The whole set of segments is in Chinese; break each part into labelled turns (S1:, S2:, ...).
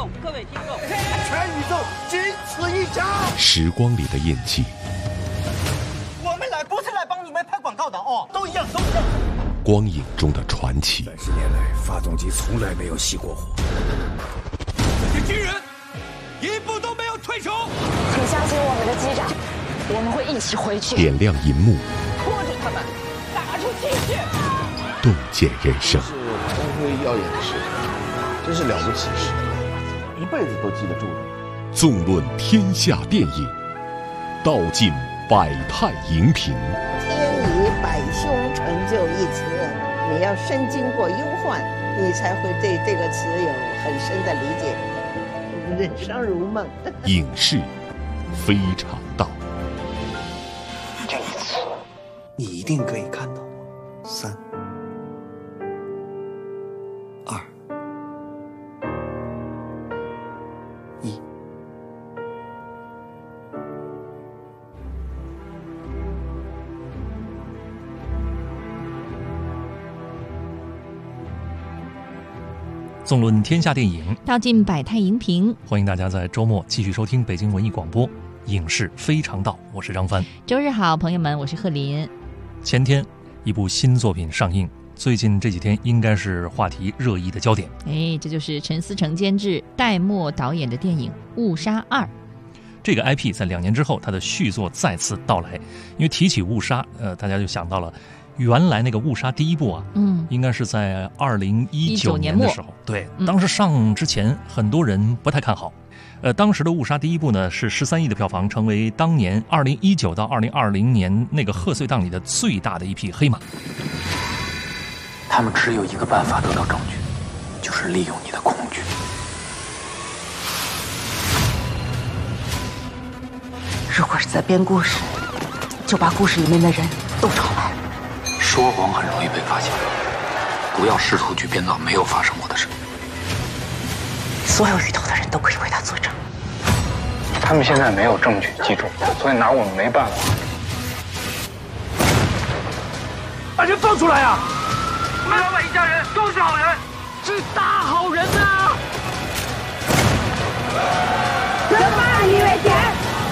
S1: 众，各位听众，
S2: 全宇宙仅此一家。
S3: 时光里的印记，
S2: 我们来不是来帮你们拍广告的哦，都一样，都一样。
S3: 光影中的传奇。
S4: 30年来，发动机从来没有熄过火。
S5: 这些军人一步都没有退出。
S6: 请相信我们的机长，我们会一起回去。
S3: 点亮银幕，
S1: 拖住他们，打出精血，
S3: 洞见人生。
S7: 是光辉耀眼的事，真是了不起事，一辈子都记得住的。
S3: 纵论天下电影，道尽百态荧屏。
S8: 天以百凶成就一词，你要深经过忧患，你才会对这个词有很深的理解。人生如梦，
S3: 影视非常道。
S4: 这一次，你一定可以看到我。3、2、1。
S9: 纵论天下电影，
S10: 道尽百态荧屏。
S9: 欢迎大家在周末继续收听北京文艺广播影视非常道，我是张帆。
S10: 周日好，朋友们，我是贺林。
S9: 前天一部新作品上映，最近这几天应该是话题热议的焦点。
S10: 这就是陈思诚监制、戴墨导演的电影《误杀2》。
S9: 这个 IP 在2年之后，它的续作再次到来。因为提起误杀，大家就想到了原来那个误杀第一部啊，应该是在2019年的时候，对，当时上之前很多人不太看好。当时的误杀第一部呢是13亿的票房，成为当年2019到2020年那个贺岁档里的最大的一匹黑马。
S4: 他们只有一个办法得到证据，就是利用你的恐惧。
S6: 如果是在编故事，就把故事里面的人都找来。
S4: 说谎很容易被发现，不要试图去编造没有发生过的事。
S6: 所有遇到的人都可以为他作证。
S11: 他们现在没有证据，记住，所以拿我们没办法。
S5: 把人放出来啊！吴老板一家人都是好人，是大好人呐！
S6: 怎么以为钱？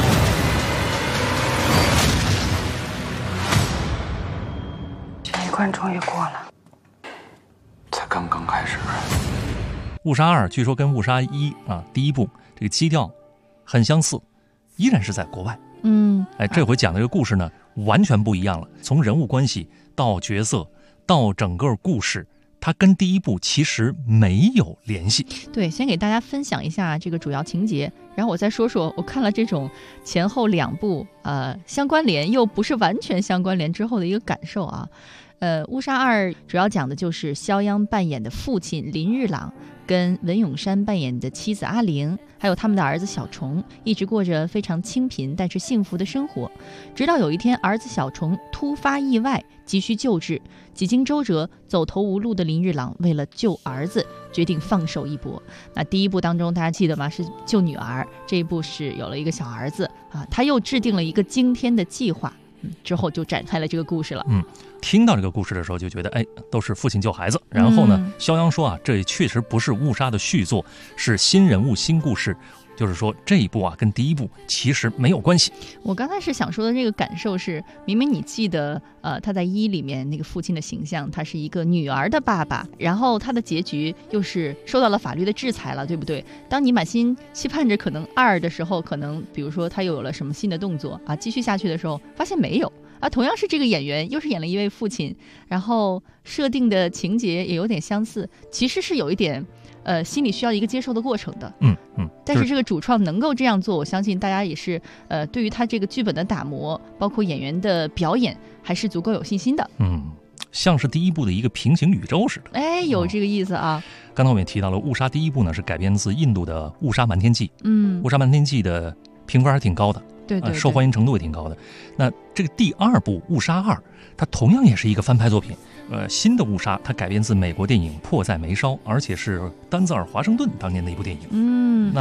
S6: 这一关终于过了，
S4: 才刚刚开始。
S9: 误杀2据说跟误杀1第一部这个基调很相似，依然是在国外。这回讲的这个故事呢完全不一样了，从人物关系到角色到整个故事，它跟第一部其实没有联系。
S10: 对，先给大家分享一下这个主要情节，然后我再说说我看了这种前后2部相关联又不是完全相关联之后的一个感受啊。误杀2主要讲的就是肖央扮演的父亲林日朗跟文咏珊扮演的妻子阿玲，还有他们的儿子小虫，一直过着非常清贫但是幸福的生活。直到有一天，儿子小虫突发意外，急需救治。几经周折，走投无路的林日朗为了救儿子，决定放手一搏。那第一部当中大家记得吗？是救女儿，这一部是有了一个小儿子他又制定了一个惊天的计划。之后就展开了这个故事了。
S9: 听到这个故事的时候就觉得都是父亲救孩子。然后呢，肖央说这确实不是误杀的续作，是新人物新故事，就是说这一部跟第一部其实没有关系。
S10: 我刚才是想说的这个感受是，明明你记得他在1里面那个父亲的形象，他是一个女儿的爸爸，然后他的结局又是受到了法律的制裁了，对不对？当你满心期盼着可能2的时候，可能比如说他又有了什么新的动作继续下去的时候，发现没有同样是这个演员又是演了一位父亲，然后设定的情节也有点相似，其实是有一点心里需要一个接受的过程的。但是这个主创能够这样做，我相信大家也是对于他这个剧本的打磨，包括演员的表演，还是足够有信心的。
S9: 像是第一部的一个平行宇宙似的。
S10: 有这个意思啊。
S9: 刚才我们也提到了，误杀第一部呢是改编自印度的《误杀瞒天记》。误杀瞒天记的评分还挺高的。
S10: 对，
S9: 受欢迎程度也挺高的。那这个第2部《误杀2》，它同样也是一个翻拍作品。新的误杀它改编自美国电影《迫在眉梢》，而且是丹泽尔·华盛顿当年的一部电影。那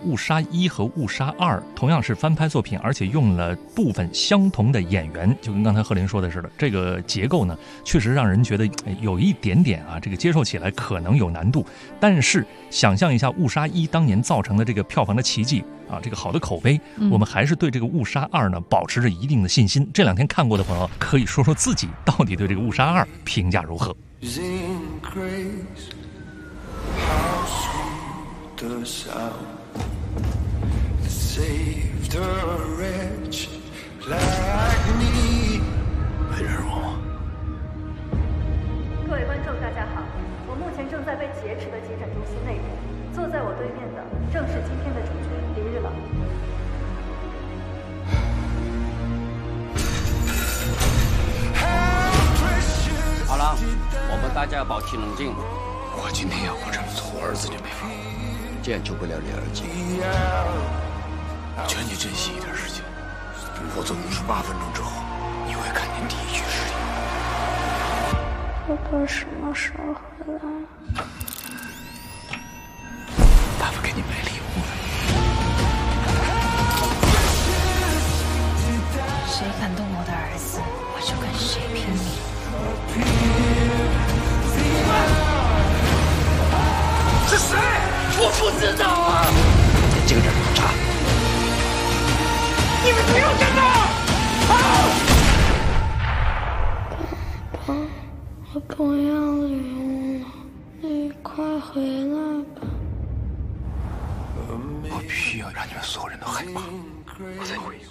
S9: 误杀1和误杀2同样是翻拍作品，而且用了部分相同的演员，就跟刚才贺林说的似的，这个结构呢，确实让人觉得有一点点啊，这个接受起来可能有难度。但是想象一下误杀1当年造成的这个票房的奇迹啊，这个好的口碑，我们还是对这个误杀2呢保持着一定的信心。这2天看过的朋友，可以说说自己到底对这个误杀2评价如何。
S12: The sound that saved a wretch like me。
S4: 没认识我吗？
S13: 各位观众，大家好，我目前正在被劫持的急诊中心内部，坐在我对面的正是今天的主角林日朗。
S14: 好了，我们大家要保持冷静。
S4: 我今天要不这么做，我儿子就没法了。
S14: 这样救不了你儿子。
S4: 劝你珍惜一点时间，否则58分钟之后，你会看见第一具尸体。
S13: 爸爸什么时候回来？
S4: 爸爸给你买礼物了。
S15: 谁敢动我的儿子，我就跟谁拼命。
S5: 是谁？我不知道啊！
S4: 在这个地方查，
S5: 你们不要跟我！
S13: 爸，我不要礼物了，你快回来吧！
S4: 我必须要让你们所有人都害怕，我才会有。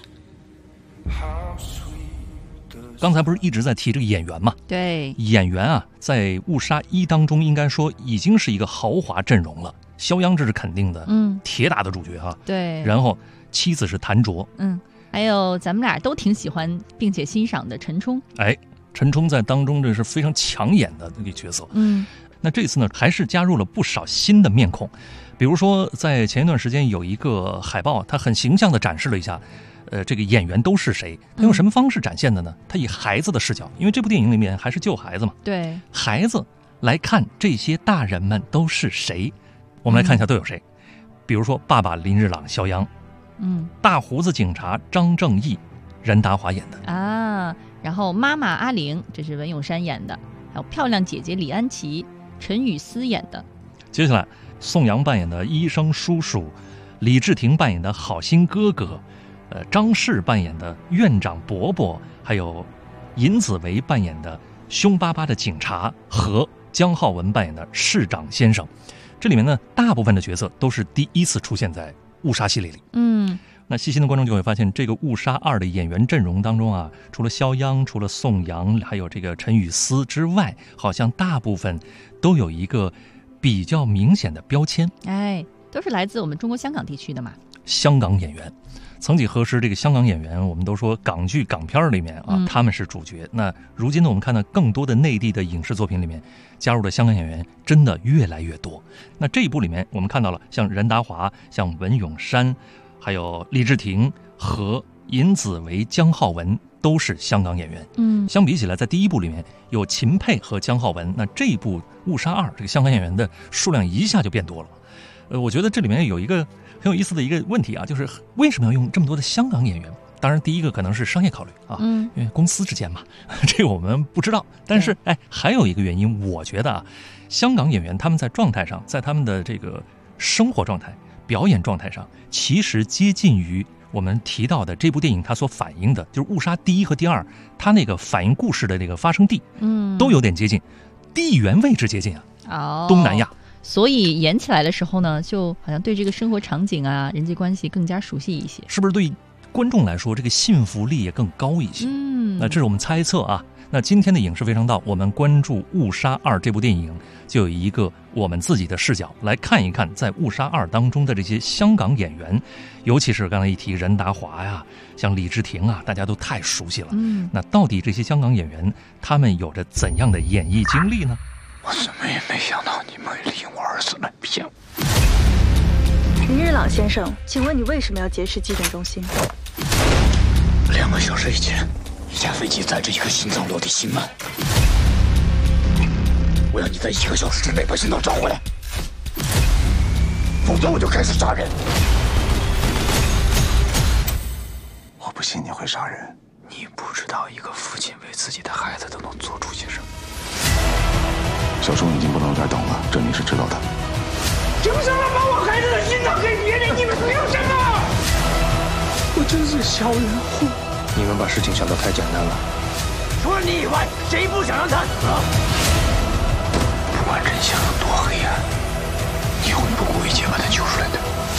S9: 刚才不是一直在提这个演员吗？
S10: 对，
S9: 演员啊，在误杀1当中应该说已经是一个豪华阵容了。肖央这是肯定的，铁打的主角哈。
S10: 对，
S9: 然后妻子是谭卓，
S10: 还有咱们俩都挺喜欢并且欣赏的陈冲。
S9: 哎，陈冲在当中这是非常抢眼的那个角色。那这次呢，还是加入了不少新的面孔，比如说在前一段时间有一个海报，它很形象地展示了一下。这个演员都是谁？他用什么方式展现的呢？他以孩子的视角，因为这部电影里面还是救孩子嘛。
S10: 对，
S9: 孩子来看这些大人们都是谁？我们来看一下都有谁。比如说爸爸林日朗、肖央，大胡子警察张正义，任达华演的
S10: 啊。然后妈妈阿玲，这是文咏珊演的，还有漂亮姐姐李安琪、陈雨思演的。
S9: 接下来宋阳扮演的医生叔叔，李治廷扮演的好心哥哥。张氏扮演的院长伯伯，还有尹子维扮演的凶巴巴的警察和姜浩文扮演的市长先生。这里面呢，大部分的角色都是第一次出现在误杀系列里。那细心的观众就会发现，这个误杀2的演员阵容当中啊，除了肖央、除了宋阳，还有这个陈雨思之外，好像大部分都有一个比较明显的标签。
S10: 哎，都是来自我们中国香港地区的嘛。
S9: 香港演员。曾几何时，这个香港演员，我们都说港剧、港片里面啊，他们是主角。那如今呢，我们看到更多的内地的影视作品里面加入的香港演员真的越来越多。那这一部里面，我们看到了像任达华、像文咏珊，还有李治廷和尹子维、姜浩文都是香港演员。相比起来，在第一部里面有秦沛和姜浩文，那这一部《误杀2》这个香港演员的数量一下就变多了。我觉得这里面有一个很有意思的一个问题啊，就是为什么要用这么多的香港演员？当然，第一个可能是商业考虑啊，因为公司之间嘛，这个我们不知道。但是，还有一个原因，我觉得啊，香港演员他们在状态上，在他们的这个生活状态、表演状态上，其实接近于我们提到的这部电影它所反映的，就是误杀第1和第2，它那个反映故事的这个发生地，都有点接近，地缘位置接近啊，东南亚。
S10: 所以演起来的时候呢，就好像对这个生活场景啊、人际关系更加熟悉一些，
S9: 是不是对观众来说这个信服力也更高一些？那这是我们猜测啊。那今天的影视非常道，我们关注《误杀2》这部电影，就有一个我们自己的视角来看一看，在《误杀2》当中的这些香港演员，尤其是刚才一提任达华呀，像李治廷啊，大家都太熟悉了。那到底这些香港演员他们有着怎样的演艺经历呢？
S4: 我怎么也没想到你们利用我儿子来骗我。
S13: 林日朗先生，请问你为什么要劫持急诊中心
S4: ？2个小时以前，一架飞机载着一颗心脏落地心慢，我要你在1个小时之内把心脏找回来，否则我就开始杀人。 不信你会杀人。你不知道一个父亲为自己的孩子都能做出些什么。小钟已经不能有点等了，这你是知道的。
S5: 凭什么把我孩子的心脏给别人？你们凭什么？我真是小人货。
S11: 你们把事情想得太简单了。
S5: 除了你以外，谁不想让他死？
S4: 不管真相有多黑暗，你会不顾一切把他救出来的。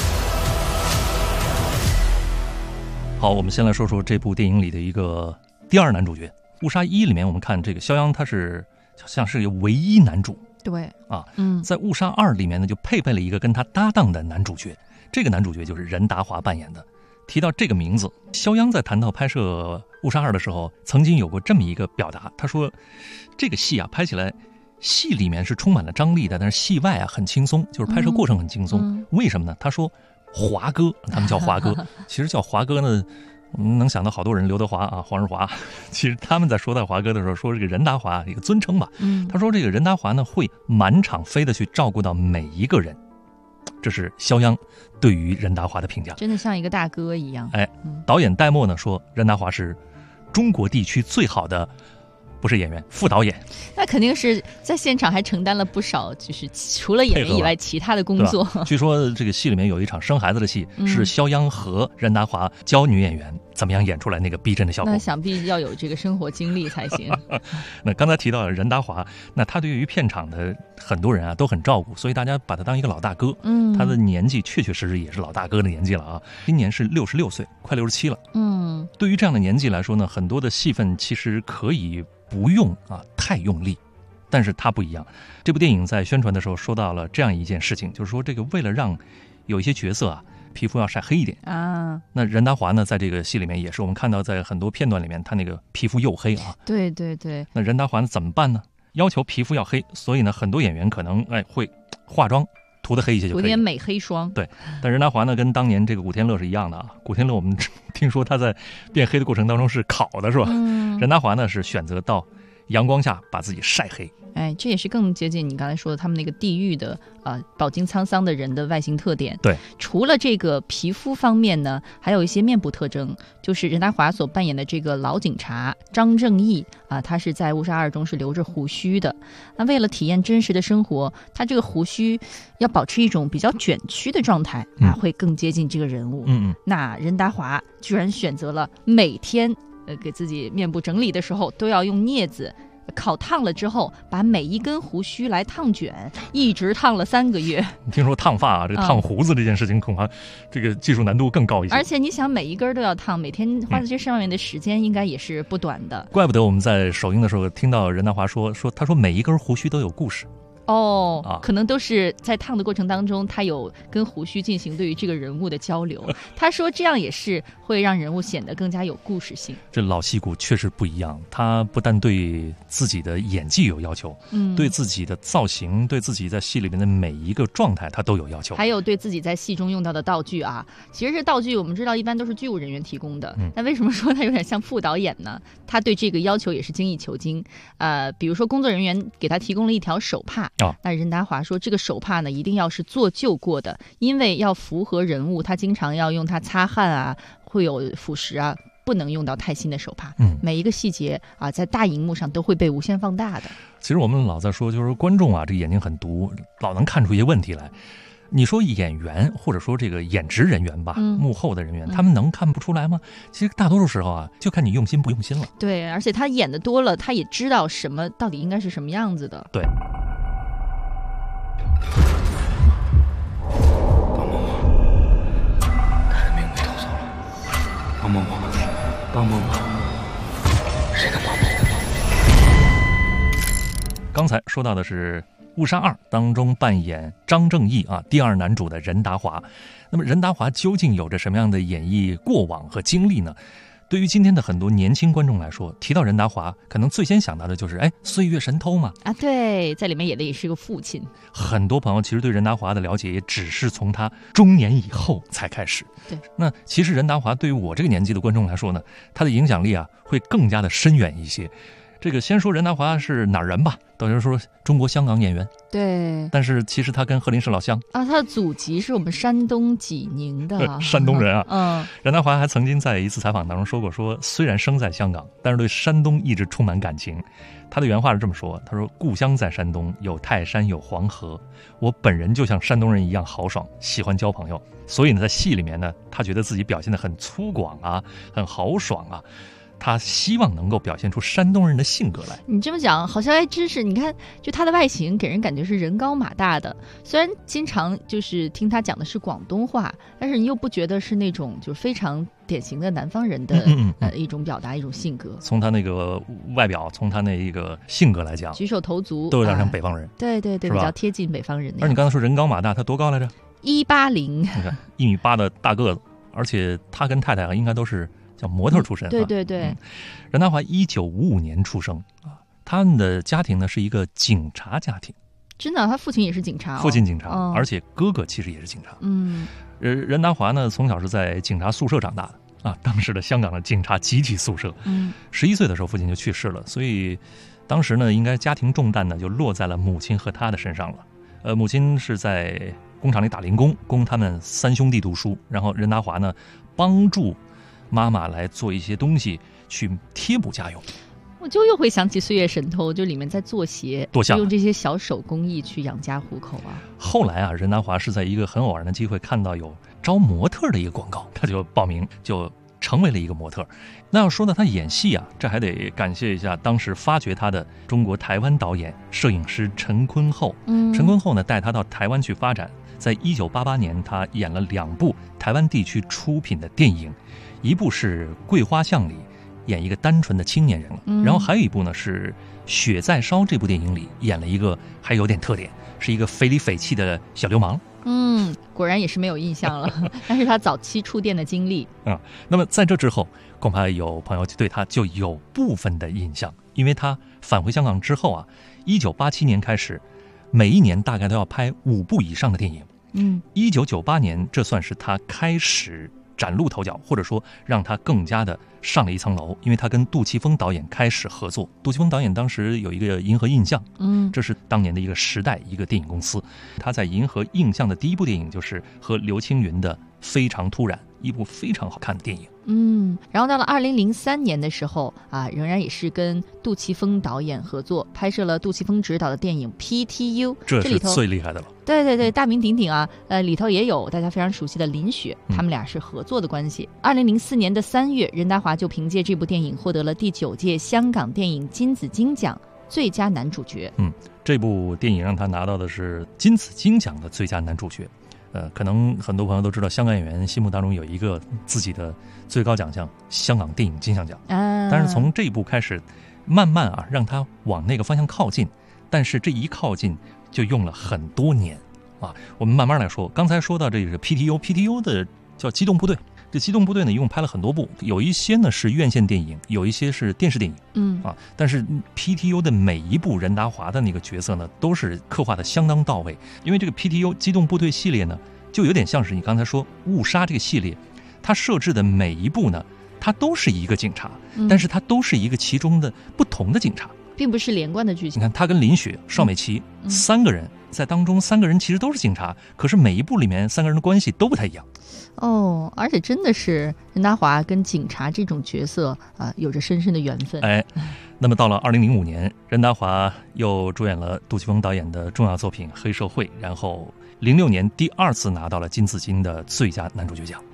S9: 好，我们先来说说这部电影里的一个第二男主角。误杀1里面，我们看这个肖央，他是像是唯一男主。
S10: 对
S9: 啊，在误杀2里面呢，就配备了一个跟他搭档的男主角。这个男主角就是任达华扮演的。提到这个名字，肖央在谈到拍摄误杀2的时候，曾经有过这么一个表达，他说这个戏啊拍起来，戏里面是充满了张力的，但是戏外啊很轻松，就是拍摄过程很轻松。为什么呢？他说华哥，他们叫华哥，其实叫华哥呢，能想到好多人，刘德华啊、黄日华，其实他们在说到华哥的时候，说这个任达华一个尊称吧。他说这个任达华呢会满场飞的去照顾到每一个人，这是肖央对于任达华的评价，
S10: 真的像一个大哥一样。
S9: 导演戴墨呢说任达华是中国地区最好的。不是演员，副导演，
S10: 那肯定是在现场还承担了不少，就是除了演员以外其他的工作。
S9: 据说这个戏里面有一场生孩子的戏，是肖央和任达华教女演员怎么样演出来那个逼真的效果。
S10: 那想必要有这个生活经历才行。
S9: 那刚才提到任达华，那他对于片场的很多人啊都很照顾，所以大家把他当一个老大哥。他的年纪确确实实也是老大哥的年纪了啊，今年是66岁，快67了。对于这样的年纪来说呢，很多的戏份其实可以不用太用力，但是他不一样。这部电影在宣传的时候说到了这样一件事情，就是说这个为了让有一些角色皮肤要晒黑一点啊。那任达华呢，在这个戏里面也是我们看到在很多片段里面，他那个皮肤黝黑啊。
S10: 对对对。
S9: 那任达华怎么办呢？要求皮肤要黑，所以呢，很多演员可能会化妆涂得黑一些就可以了，
S10: 涂点美黑霜。
S9: 对，但任达华呢，跟当年这个古天乐是一样的啊。古天乐我们听说他在变黑的过程当中是烤的，是吧？任达华呢是选择到阳光下把自己晒黑。
S10: 这也是更接近你刚才说的他们那个地域的饱经沧桑的人的外形特点。
S9: 对，
S10: 除了这个皮肤方面呢，还有一些面部特征，就是任达华所扮演的这个老警察张正义他是在误杀2中是留着胡须的。那为了体验真实的生活，他这个胡须要保持一种比较卷曲的状态会更接近这个人物。那任达华居然选择了每天给自己面部整理的时候都要用镊子烤烫了之后，把每一根胡须来烫卷，一直烫了3个月。
S9: 你听说烫发这个烫胡子这件事情，恐怕这个技术难度更高一些。
S10: 而且你想，每一根都要烫，每天花在这上面的时间应该也是不短的。
S9: 怪不得我们在首映的时候听到任达华说他说每一根胡须都有故事。
S10: 可能都是在烫的过程当中，他有跟胡须进行对于这个人物的交流。他说这样也是会让人物显得更加有故事性。
S9: 这老戏骨确实不一样，他不但对自己的演技有要求，对自己的造型，对自己在戏里面的每一个状态他都有要求，
S10: 还有对自己在戏中用到的道具其实这道具我们知道一般都是剧务人员提供的，那为什么说他有点像副导演呢？他对这个要求也是精益求精。比如说工作人员给他提供了一条手帕，那任达华说这个手帕呢一定要是做旧过的，因为要符合人物，他经常要用它擦汗会有腐蚀不能用到太新的手帕。每一个细节在大荧幕上都会被无限放大的。
S9: 其实我们老在说，就是观众这眼睛很毒，老能看出一些问题来。你说演员或者说这个演职人员吧，幕后的人员，他们能看不出来吗？其实大多数时候就看你用心不用心了。
S10: 对，而且他演的多了，他也知道什么到底应该是什么样子的。
S9: 对。
S4: 帮帮我，帮帮我，谁能帮谁？
S9: 刚才说到的是《误杀2》当中扮演张正义第二男主的任达华。那么任达华究竟有着什么样的演艺过往和经历呢？对于今天的很多年轻观众来说，提到任达华，可能最先想到的就是岁月神偷嘛。
S10: 对，在里面演的也是个父亲。
S9: 很多朋友其实对任达华的了解也只是从他中年以后才开始。
S10: 对，
S9: 那其实任达华对于我这个年纪的观众来说呢，他的影响力会更加的深远一些。 这个先说任达华是哪儿人吧，等于说中国香港演员。
S10: 对，
S9: 但是其实他跟贺林是老乡
S10: 啊，他的祖籍是我们山东济宁的，
S9: 山东人啊。
S10: 嗯，
S9: 任达华还曾经在一次采访当中说过，说虽然生在香港，但是对山东一直充满感情。他的原话是这么说，他说故乡在山东，有泰山有黄河，我本人就像山东人一样豪爽，喜欢交朋友，所以呢在戏里面呢，他觉得自己表现得很粗犷啊，很豪爽啊，他希望能够表现出山东人的性格来。
S10: 你这么讲好像还真是，你看就他的外形给人感觉是人高马大的，虽然经常就是听他讲的是广东话，但是你又不觉得是那种就是非常典型的南方人的一种表达，一种性格。
S9: 从他那个外表，从他那一个性格来讲，
S10: 举手投足
S9: 都有点像北方人。
S10: 对对对，比较贴近北方人。
S9: 而你刚才说人高马大，他多高来着
S10: ？180，
S9: 你看1.8米的大个子，而且他跟太太应该都是叫模特出身。
S10: 对对对。
S9: 任达华1955年出生啊，他们的家庭呢是一个警察家庭。
S10: 真的，他父亲也是警察。
S9: 父亲警察，而且哥哥其实也是警察。任达华呢从小是在警察宿舍长大的啊，当时的香港的警察集体宿舍。11岁的时候父亲就去世了，所以当时呢应该家庭重担呢就落在了母亲和他的身上了。母亲是在工厂里打零工，供他们3兄弟读书，然后任达华呢帮助妈妈来做一些东西去贴补家用。
S10: 我就又会想起《岁月神偷》，就里面在做鞋，
S9: 多像
S10: 用这些小手工艺去养家糊口啊。
S9: 后来啊，任达华是在一个很偶然的机会看到有招模特的一个广告，他就报名，就成为了一个模特。那要说到他演戏啊，这还得感谢一下当时发掘他的中国台湾导演、摄影师陈坤厚。陈坤厚呢带他到台湾去发展，在1988年他演了2部台湾地区出品的电影，一部是《桂花巷》里演一个单纯的青年人了，然后还有一部呢是《血在烧》这部电影里演了一个还有点特点，是一个匪里匪气的小流氓。
S10: 果然也是没有印象了，但是他早期触电的经历
S9: 啊。那么在这之后，恐怕有朋友对他就有部分的印象，因为他返回香港之后啊，1987年开始，每一年大概都要拍5部以上的电影。1998年这算是他开始崭露头角，或者说让他更加的上了一层楼，因为他跟杜琪峰导演开始合作。杜琪峰导演当时有一个银河印象，这是当年的一个时代一个电影公司。他在银河印象的第一部电影就是和刘青云的《非常突然》，一部非常好看的电影。
S10: 然后到了2003年的时候啊，仍然也是跟杜琪峰导演合作，拍摄了杜琪峰执导的电影 PTU，
S9: 这是最厉害的了。
S10: 对对对，大名鼎鼎啊，里头也有大家非常熟悉的林雪，他们俩是合作的关系。2004年的3月，任达华就凭借这部电影获得了第9届香港电影金紫荆奖最佳男主角。
S9: 这部电影让他拿到的是金紫荆奖的最佳男主角。可能很多朋友都知道，香港演员心目当中有一个自己的最高奖项——香港电影金像奖。但是从这一部开始，慢慢啊，让他往那个方向靠近。但是这一靠近就用了很多年啊。我们慢慢来说，刚才说到这个 PTU 的叫机动部队。这机动部队呢，一共拍了很多部，有一些呢是院线电影，有一些是电视电影。但是 PTU 的每一部任达华的那个角色呢，都是刻画的相当到位。因为这个 PTU 机动部队系列呢，就有点像是你刚才说误杀这个系列，它设置的每一部呢，它都是一个警察，但是它都是一个其中的不同的警察，
S10: 并不是连贯的剧情。
S9: 你看他跟林雪、邵美琪3个人在当中，3个人其实都是警察，可是每一部里面3个人的关系都不太一样。
S10: 而且真的是任达华跟警察这种角色有着深深的缘分。
S9: 那么到了2005年，任达华又主演了杜琪峰导演的重要作品《黑社会》，然后06年第2次拿到了金紫荆的最佳男主角奖。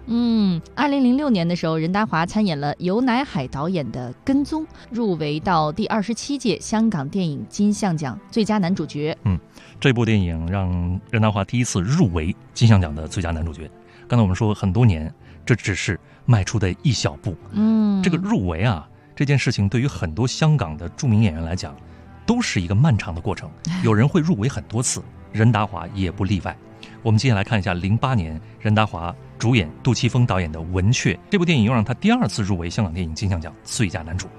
S10: 2006年的时候，任达华参演了游乃海导演的《跟踪》，入围到第27届香港电影金像奖最佳男主角。
S9: 这部电影让任达华第1次入围金像奖的最佳男主角。刚才我们说很多年，这只是迈出的一小步。这个入围啊，这件事情对于很多香港的著名演员来讲，都是一个漫长的过程。有人会入围很多次，任达华也不例外。我们接下来看一下08年任达华主演杜琪峰导演的《文雀》，这部电影又让他第2次入围香港电影金像奖最佳男主。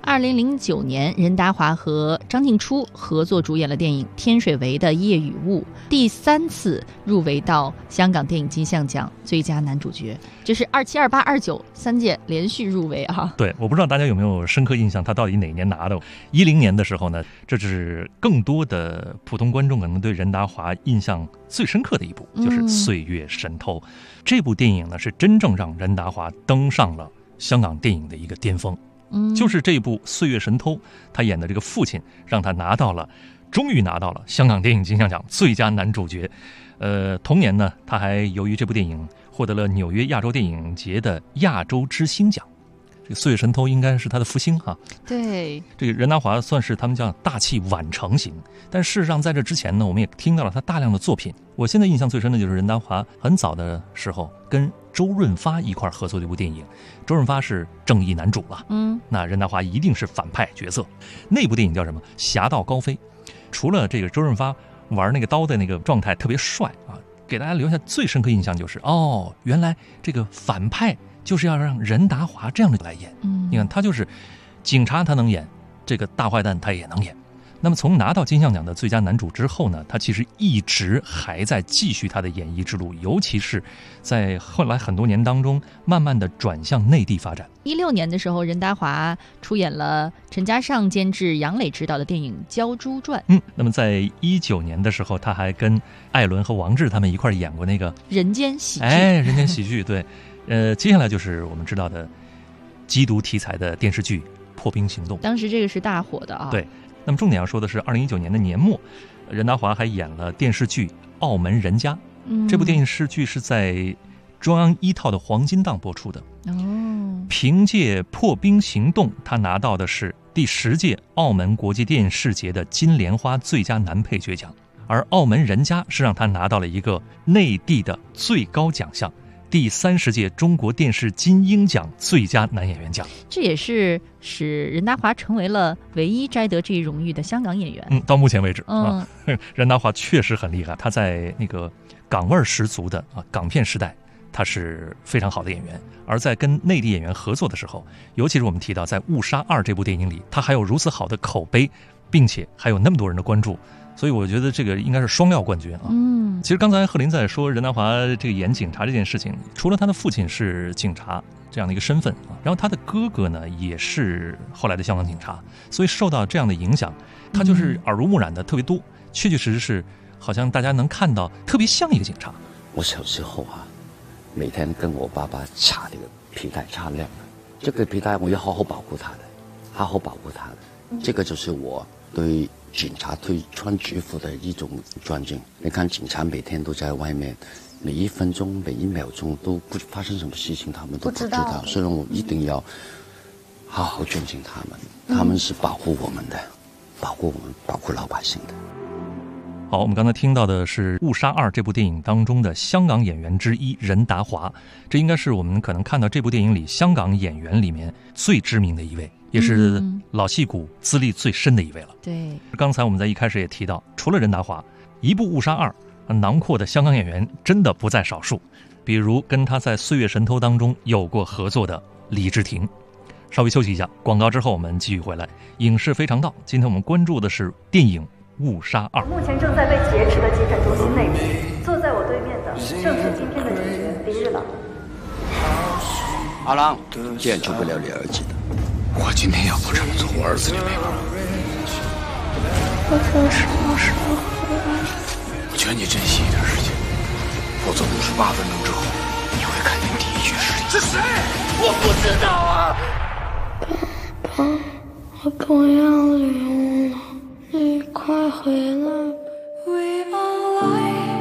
S10: 2009年，任达华和张静初合作主演了电影《天水围的夜与雾》，第3次入围到香港电影金像奖最佳男主角，这是27、28、29 3届连续入围啊。
S9: 对，我不知道大家有没有深刻印象，他到底哪年拿的？10年的时候呢，这是更多的普通观众可能对任达华印象最深刻的一部，就是《岁月神偷》。这部电影呢，是真正让任达华登上了香港电影的一个巅峰。就是这部《岁月神偷》，他演的这个父亲，让他终于拿到了香港电影金像奖最佳男主角。同年呢，他还由于这部电影获得了纽约亚洲电影节的亚洲之星奖。这个《岁月神偷》应该是他的复兴哈。
S10: 对，
S9: 这个任达华算是他们叫大器晚成型，但事实上在这之前呢，我们也听到了他大量的作品。我现在印象最深的就是任达华很早的时候跟周润发一块合作的一部电影，周润发是正义男主了，那任达华一定是反派角色。那部电影叫什么？《侠盗高飞》。除了这个周润发玩那个刀的那个状态特别帅啊，给大家留下最深刻印象就是原来这个反派就是要让任达华这样的来演。你看他就是警察他能演，这个大坏蛋他也能演。那么从拿到金像奖的最佳男主之后呢，他其实一直还在继续他的演艺之路，尤其是在后来很多年当中慢慢的转向内地发展。
S10: 16年的时候，任达华出演了陈嘉上监制、杨磊执导的电影《鲛珠传》。
S9: 那么在19年的时候，他还跟艾伦和王志他们一块演过那个
S10: 人间喜剧。
S9: 人间喜剧，对。接下来就是我们知道的缉毒题材的电视剧《破冰行动》，
S10: 当时这个是大火的啊。
S9: 对。那么重点要说的是2019年的年末，任达华还演了电视剧《澳门人家》。这部电视剧是在中央1套的黄金档播出的。凭借《破冰行动》，他拿到的是第10届澳门国际电视节的金莲花最佳男配角奖，而《澳门人家》是让他拿到了一个内地的最高奖项，第30届中国电视金鹰奖最佳男演员奖。
S10: 这也是使任达华成为了唯一摘得这一荣誉的香港演员。
S9: 到目前为止任达华确实很厉害，他在那个港味十足的港片时代，他是非常好的演员。而在跟内地演员合作的时候，尤其是我们提到在《误杀2》这部电影里，他还有如此好的口碑，并且还有那么多人的关注，所以我觉得这个应该是双料冠军啊。其实刚才贺林在说任达华这个演警察这件事情，除了他的父亲是警察这样的一个身份啊，然后他的哥哥呢也是后来的香港警察，所以受到这样的影响，他就是耳濡目染的特别多，确确实实是好像大家能看到特别像一个警察。
S16: 我小时候每天跟我爸爸擦这个皮带擦亮了，这个皮带我要好好保护它的，好好保护它的。这个就是我对警察对穿制服的一种尊敬。你看警察每天都在外面，每一分钟每一秒钟都不发生什么事情他们都不知道，所以我一定要好好尊敬他们，他们是保护我们的，保护我们，保护老百姓的。
S9: 好，我们刚才听到的是《误杀2》这部电影当中的香港演员之一任达华，这应该是我们可能看到这部电影里香港演员里面最知名的一位，也是老戏骨资历最深的一位了。
S10: 对，
S9: 刚才我们在一开始也提到，除了任达华，一部《误杀2》囊括的香港演员真的不在少数，比如跟他在《岁月神偷》当中有过合作的李治廷。稍微休息一下，广告之后我们继续回来。影视非常道，今天我们关注的是电影《误杀2》。
S17: 目前正在被劫持的急诊中心内部，坐在我对面的正是今天的主角李日朗。
S16: 阿郎，见出不了你儿子的。
S4: 我今天要不这么做，我儿子就没完了。
S13: 我想什么时候回来？
S4: 我劝你珍惜一点时间，否则58分钟之后，你会看见第一具尸体。是谁？我不知道啊。
S13: 爸，我不要脸了，你快回来。We all lie.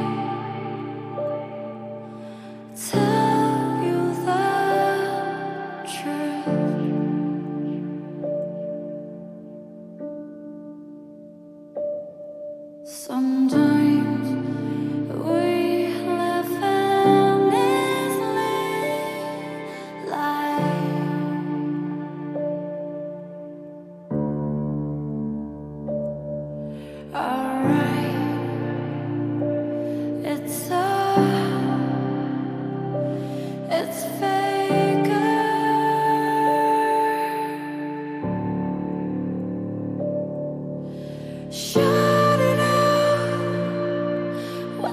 S13: Tell you the truth. Sometimes we live in this life. Alright.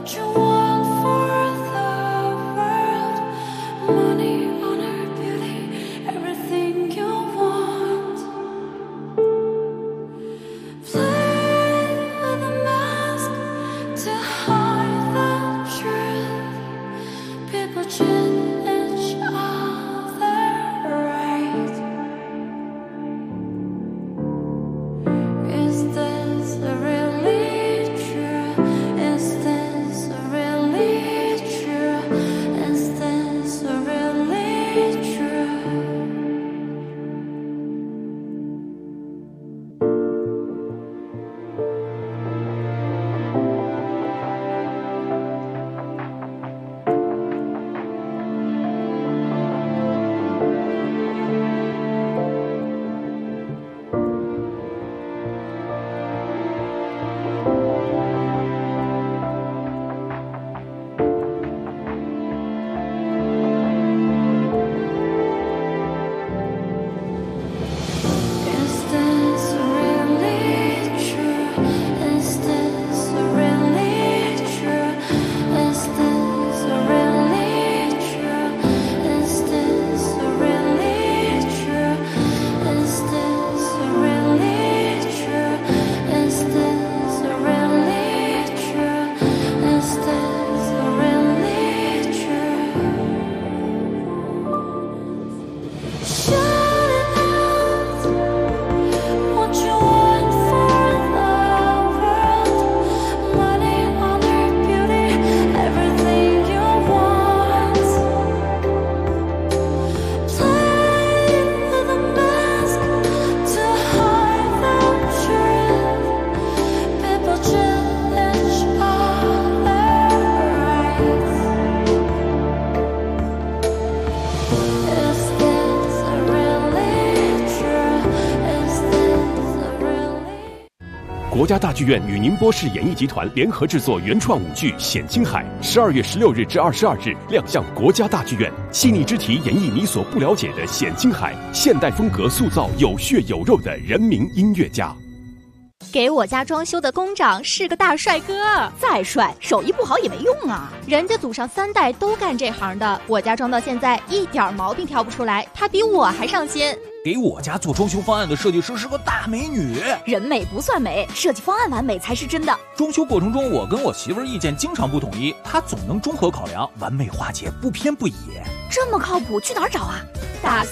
S18: 国家大剧院与宁波市演艺集团联合制作原创舞剧《显青海》，12月16日至22日亮相国家大剧院，细腻之题演绎你所不了解的显青海，现代风格塑造有血有肉的人民音乐家。
S19: 给我家装修的工长是个大帅哥，
S20: 再帅手艺不好也没用啊，
S19: 人家祖上3代都干这行的，我家装到现在一点毛病挑不出来，他比我还上心。
S21: 给我家做装修方案的设计师是个大美女，
S20: 人美不算美，设计方案完美才是真的。
S21: 装修过程中，我跟我媳妇儿意见经常不统一，她总能综合考量，完美化解，不偏不倚。
S20: 这么靠谱，去哪儿找啊？
S19: 打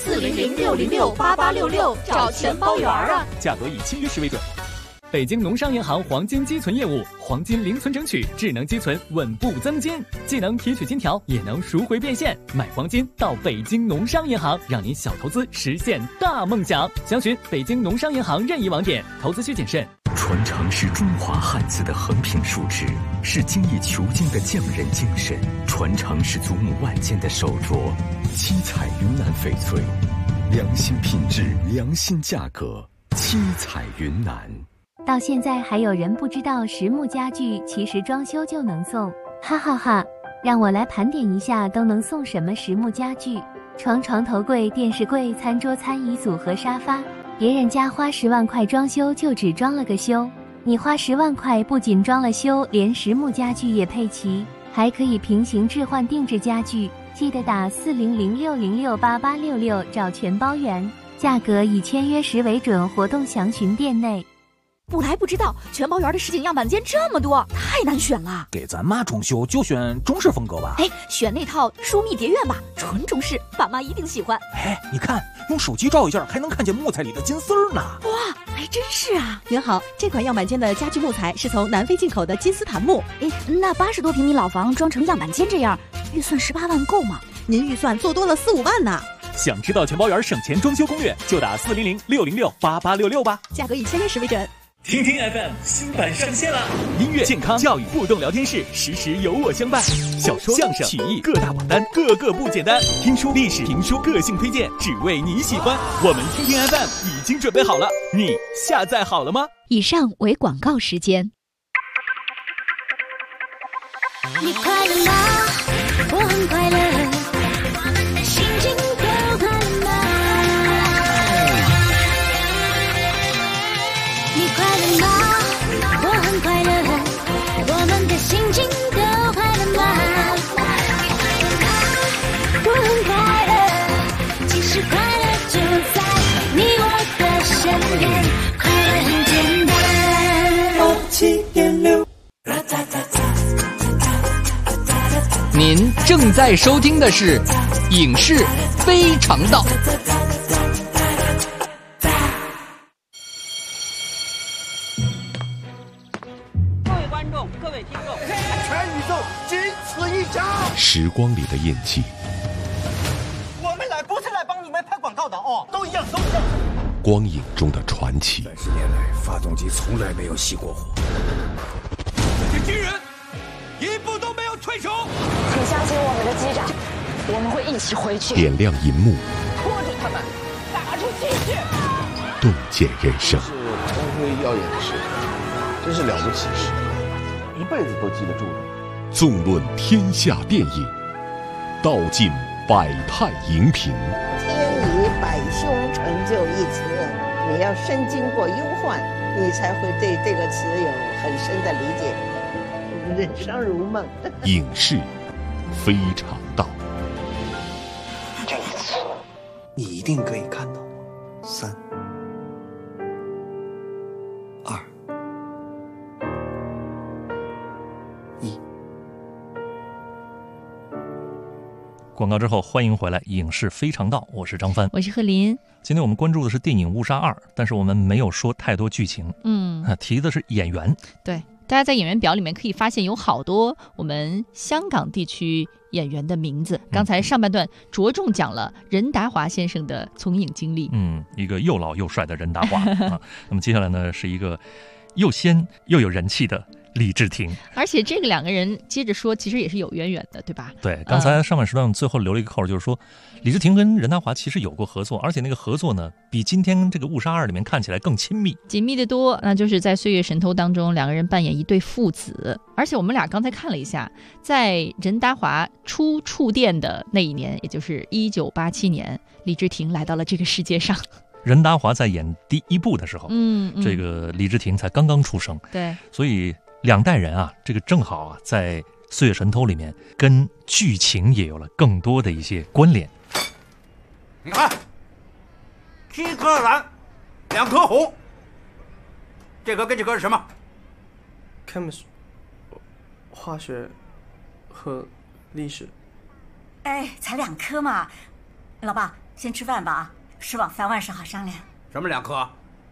S19: 400-606-8866找全包圆啊！
S22: 价格以签约时为准。北京农商银行黄金积存业务，黄金零存整取，智能积存，稳步增金，既能提取金条，也能赎回变现。买黄金到北京农商银行，让您小投资实现大梦想。详询北京农商银行任意网点，投资需谨慎。
S23: 传承是中华汉字的横平竖直，是精益求精的匠人精神；传承是祖母万件的手镯，七彩云南翡翠，良心品质，良心价格，七彩云南。
S24: 到现在还有人不知道实木家具其实装修就能送，哈哈哈！让我来盘点一下都能送什么实木家具：床、头柜、电视柜、餐桌、餐椅组和沙发。别人家花10万块装修就只装了个修，你花10万块不仅装了修，连实木家具也配齐，还可以平行置换定制家具。记得打400-606-8866找全包圆，价格以签约时为准，活动详询店内。
S20: 不来不知道，全包圆的实景样板间这么多，太难选了。
S21: 给咱妈装修就选中式风格吧。
S20: 哎，选那套疏密蝶院吧，纯中式，爸妈一定喜欢。
S21: 哎，你看，用手机照一下，还能看见木材里的金丝儿呢。
S20: 哇，还真是啊！
S25: 您好，这款样板间的家具木材是从南非进口的金丝檀木。
S20: 哎，那80多平米老房装成样板间这样，预算18万够吗？
S25: 您预算做多了4-5万呢。
S22: 想知道全包圆省钱装修攻略，就打400-606-8866吧，
S25: 价格以签约时为准。
S22: 听听 FM 新版上线了，音乐、健康、教育、互动聊天室，时时有我相伴。小说、相声、曲艺各大榜单，个个不简单。听书、历史、评书，个性推荐，只为你喜欢。我们听听 FM 已经准备好了，你下载好了吗？
S19: 以上为广告时间。
S13: 你快乐吗？我很快乐，心情都快乐吗？你快乐吗？我很快乐，我们的心情都
S1: 正在收听的是《影视非常道》。
S14: 各位观众，各位听众，
S2: 全宇宙仅此一家。
S18: 时光里的印记，
S2: 我们来不是来帮你们拍广告的哦，都一样，都一样。
S18: 光影中的传奇。
S3: 30年来，发动机从来没有熄过火。
S2: 这些军人一步都没有退手。
S7: 请相信我们的机长，我们会一起回去。
S18: 点亮银幕，
S7: 拖住他们，打出鸡血，
S18: 洞见人生。
S8: 是光辉耀眼的时刻，真是了不起的时刻，一辈子都记得住的。
S18: 纵论天下电影，道尽百态荧屏。
S26: 天以百凶成就一词，你要身经过忧患，你才会对这个词有很深的理解。人生如梦。
S18: 影视非常道。
S26: 这一次，
S3: 你一定可以看到我。3、2、1。
S9: 广告之后，欢迎回来，影视非常道，我是张帆，
S10: 我是贺林。
S9: 今天我们关注的是电影《误杀2》，但是我们没有说太多剧情，提的是演员。
S10: 对，大家在演员表里面可以发现有好多我们香港地区演员的名字。刚才上半段着重讲了任达华先生的从影经历，
S9: 一个又老又帅的任达华啊。那么接下来呢，是一个又仙又有人气的李治廷，
S10: 而且这个两个人接着说，其实也是有渊源的，对吧？
S9: 对，刚才上半时段最后留了一个扣，就是说李治廷跟任达华其实有过合作，而且那个合作呢，比今天这个《误杀2》里面看起来更亲密、
S10: 紧密的多。那就是在《岁月神偷》当中，两个人扮演一对父子，而且我们俩刚才看了一下，在任达华出触电的那一年，也就是1987年，李治廷来到了这个世界上。
S9: 任达华在演第一部的时候，这个李治廷才刚刚出生，
S10: 对，
S9: 所以两代人啊，这个正好啊，在《岁月神偷》里面跟剧情也有了更多的一些关联。
S2: 你看，7颗蓝，2颗红，这颗跟这颗是什么
S3: ？chemistry， 化学和历史。
S20: 哎，才2颗嘛，老爸，先吃饭吧啊，吃饱饭万事好商量。
S2: 什么2颗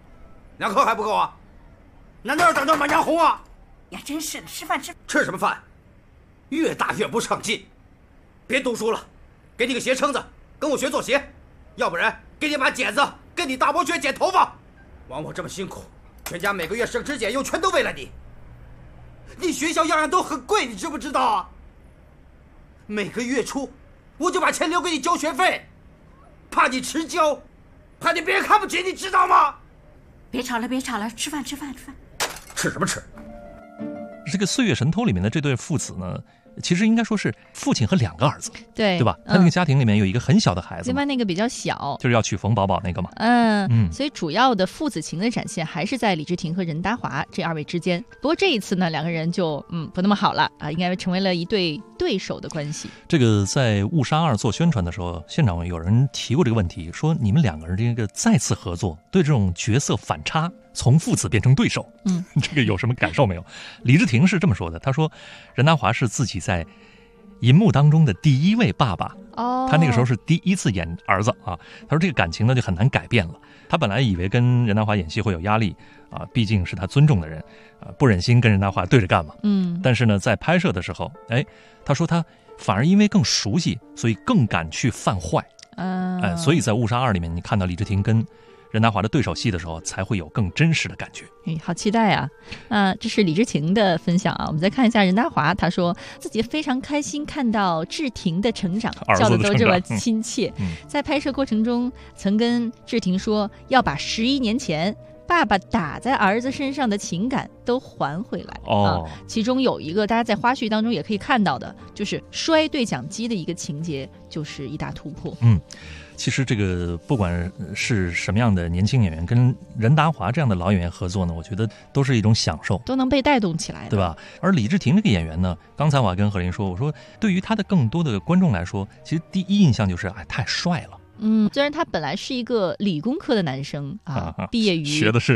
S2: ？2颗还不够啊？难道要等到满江红啊？
S20: 呀，真是的，吃饭吃
S2: 什么饭？越大越不上进。别读书了，给你个鞋撑子，跟我学做鞋。要不然给你把剪子，跟你大伯学剪头发。枉我这么辛苦，全家每个月省吃俭用，全都为了你。你学校样样都很贵，你知不知道啊？每个月初我就把钱留给你交学费，怕你迟交，怕你别人看不起，你知道吗？
S20: 别吵了，别吵了，吃饭吃饭吃饭。
S2: 吃什么吃？
S9: 这个《岁月神偷》里面的这对父子呢，其实应该说是父亲和2个儿子，
S10: 对
S9: 吧？他那个家庭里面有一个很小的孩子，
S10: 另外那个比较小，
S9: 就是要娶冯宝宝那个嘛。
S10: 所以主要的父子情的展现还是在李治廷和任达华这2位之间。不过这一次呢，两个人就不那么好了啊，应该成为了一对对手的关系。
S9: 这个在《误杀2》做宣传的时候，现场有人提过这个问题，说你们2个人这个再次合作，对这种角色反差，从父子变成对手，这个有什么感受没有？李治廷是这么说的，他说任达华是自己在银幕当中的第一位爸爸，他那个时候是第一次演儿子啊。他说这个感情呢就很难改变了。他本来以为跟任达华演戏会有压力啊，毕竟是他尊重的人啊，不忍心跟任达华对着干嘛。但是呢，在拍摄的时候，他说他反而因为更熟悉，所以更敢去犯坏。所以在《误杀2》里面，你看到李治廷跟任达华的对手戏的时候，才会有更真实的感觉。
S10: 好期待啊！这是李治廷的分享啊。我们再看一下任达华，他说自己非常开心看到治廷的成长，叫的都这么亲切。在拍摄过程中，曾跟治廷说要把11年前爸爸打在儿子身上的情感都还回来其中有一个大家在花絮当中也可以看到的，就是摔对讲机的一个情节，就是一大突破。
S9: 其实这个不管是什么样的年轻演员，跟任达华这样的老演员合作呢，我觉得都是一种享受，
S10: 都能被带动起来的，
S9: 对吧？而李治廷这个演员呢，刚才我还跟何林说，我说对于他的更多的观众来说，其实第一印象就是太帅了。
S10: 虽然他本来是一个理工科的男生啊，毕业于
S9: 学的是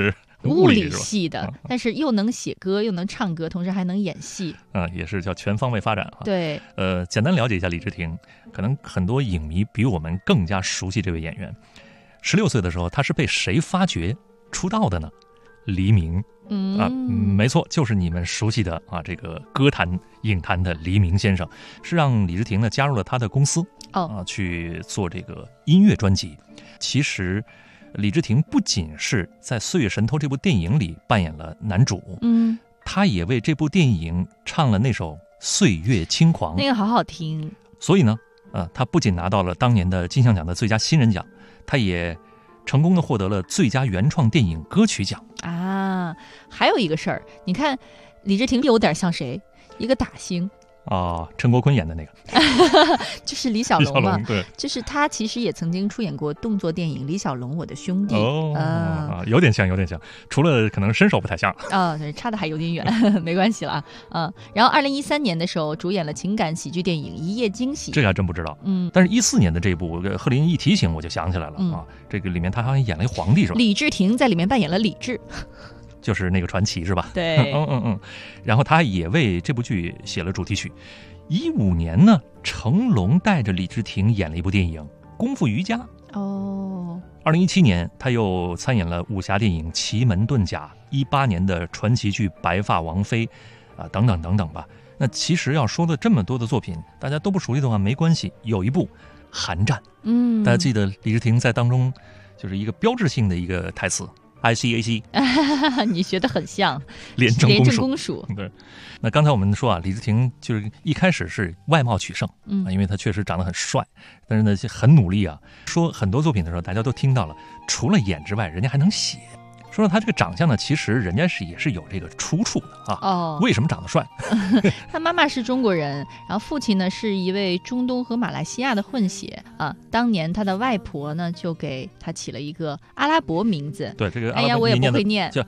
S10: 物理系的，但是又能写歌，又能唱歌，同时还能演戏，
S9: 也是叫全方位发展啊。
S10: 对，
S9: 简单了解一下李治廷，可能很多影迷比我们更加熟悉这位演员。16岁的时候，他是被谁发掘出道的呢？黎明。没错，就是你们熟悉的这个歌坛影坛的黎明先生，是让李治廷呢加入了他的公司去做这个音乐专辑。其实李治廷不仅是在《岁月神偷》这部电影里扮演了男主，他也为这部电影唱了那首《岁月轻狂》，
S10: 那个好好听。
S9: 所以呢，他不仅拿到了当年的金像奖的最佳新人奖，他也成功的获得了最佳原创电影歌曲奖
S10: 啊！还有一个事儿，你看李治廷有点像谁？一个打星
S9: 陈国坤演的那个
S10: 就是李小龙嘛，
S9: 对，
S10: 就是他其实也曾经出演过动作电影《李小龙我的兄弟》
S9: 有点像，除了可能身手不太像
S10: 对，差的还有点远没关系了然后2013年的时候主演了情感喜剧电影《一夜惊喜》，
S9: 这个还真不知道。但是14年的这部贺林一提醒我就想起来了这个里面他好像演了一皇帝是吧？
S10: 李治廷在里面扮演了李治，
S9: 就是那个传奇是吧？
S10: 对，
S9: 然后他也为这部剧写了主题曲。15年呢，成龙带着李治廷演了一部电影《功夫瑜伽》。2017年，他又参演了武侠电影《奇门遁甲》，18年的传奇剧《白发王妃》等等等等吧。那其实要说的这么多的作品，大家都不熟悉的话没关系，有一部《寒战》，大家记得李治廷在当中就是一个标志性的一个台词。ICAC
S10: 你学得很像
S9: 廉政公署。
S10: 对，
S9: 那刚才我们说李治廷就是一开始是外貌取胜，因为他确实长得很帅，但是呢很努力说很多作品的时候大家都听到了，除了演之外人家还能写。说到他这个长相呢，其实人家也是有这个出处的为什么长得帅？
S10: 他妈妈是中国人，然后父亲呢是一位中东和马来西亚的混血当年他的外婆呢就给他起了一个阿拉伯名字。
S9: 对，这个阿拉伯
S10: 我也不会念，
S9: 叫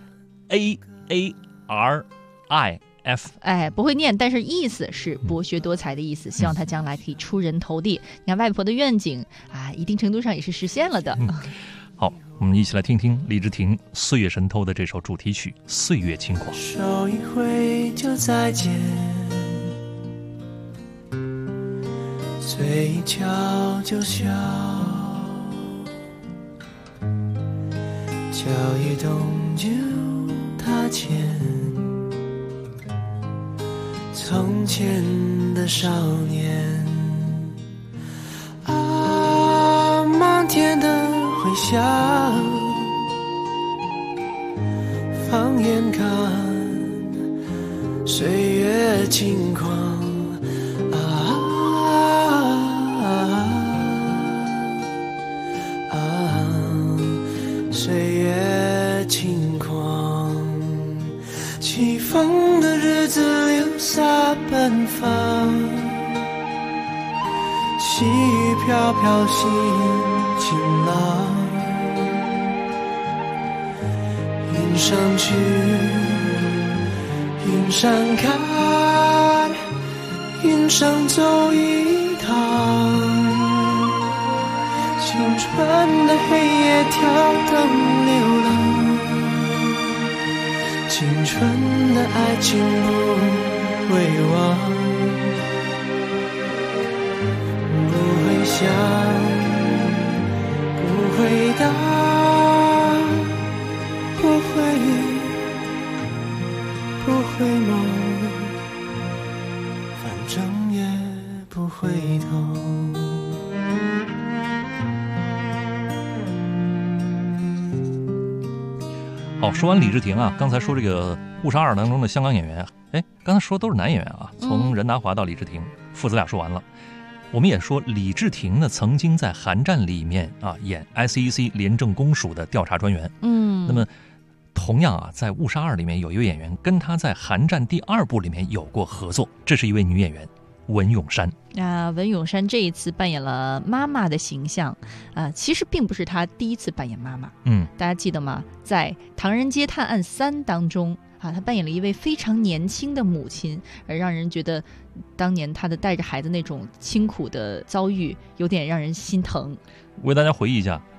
S9: AARIF。
S10: 不会念，但是意思是博学多才的意思，希望他将来可以出人头地。你看外婆的愿景一定程度上也是实现了的。
S9: 好，我们一起来听听李治廷《岁月神偷》的这首主题曲《岁月轻狂》。
S13: 手一挥就再见，嘴一翘就笑，脚一动就踏前，从前的少年漫天的回响，放眼看岁月轻狂岁月轻狂，起风的日子留下奔放，细雨飘飘心晴朗，云上去云上看，云上走一趟，青春的黑夜跳动流浪，青春的爱情不会忘，不会想不会答不会梦，反正也不回头。
S9: 好，说完李治廷刚才说这个《误杀2》当中的香港演员，刚才说都是男演员从任达华到李治廷，父子俩说完了。我们也说李治廷呢曾经在《寒战》里面演 ICAC 廉政公署的调查专员。那么同样在《误杀2》里面有一位演员跟他在《寒战》第2部里面有过合作，这是一位女演员文咏珊。
S10: 文咏珊这一次扮演了妈妈的形象其实并不是她第一次扮演妈妈。大家记得吗？在《唐人街探案3》当中她扮演了一位非常年轻的母亲，而让人觉得当年她的带着孩子那种清苦的遭遇有点让人心疼。
S9: 为大家回忆一下，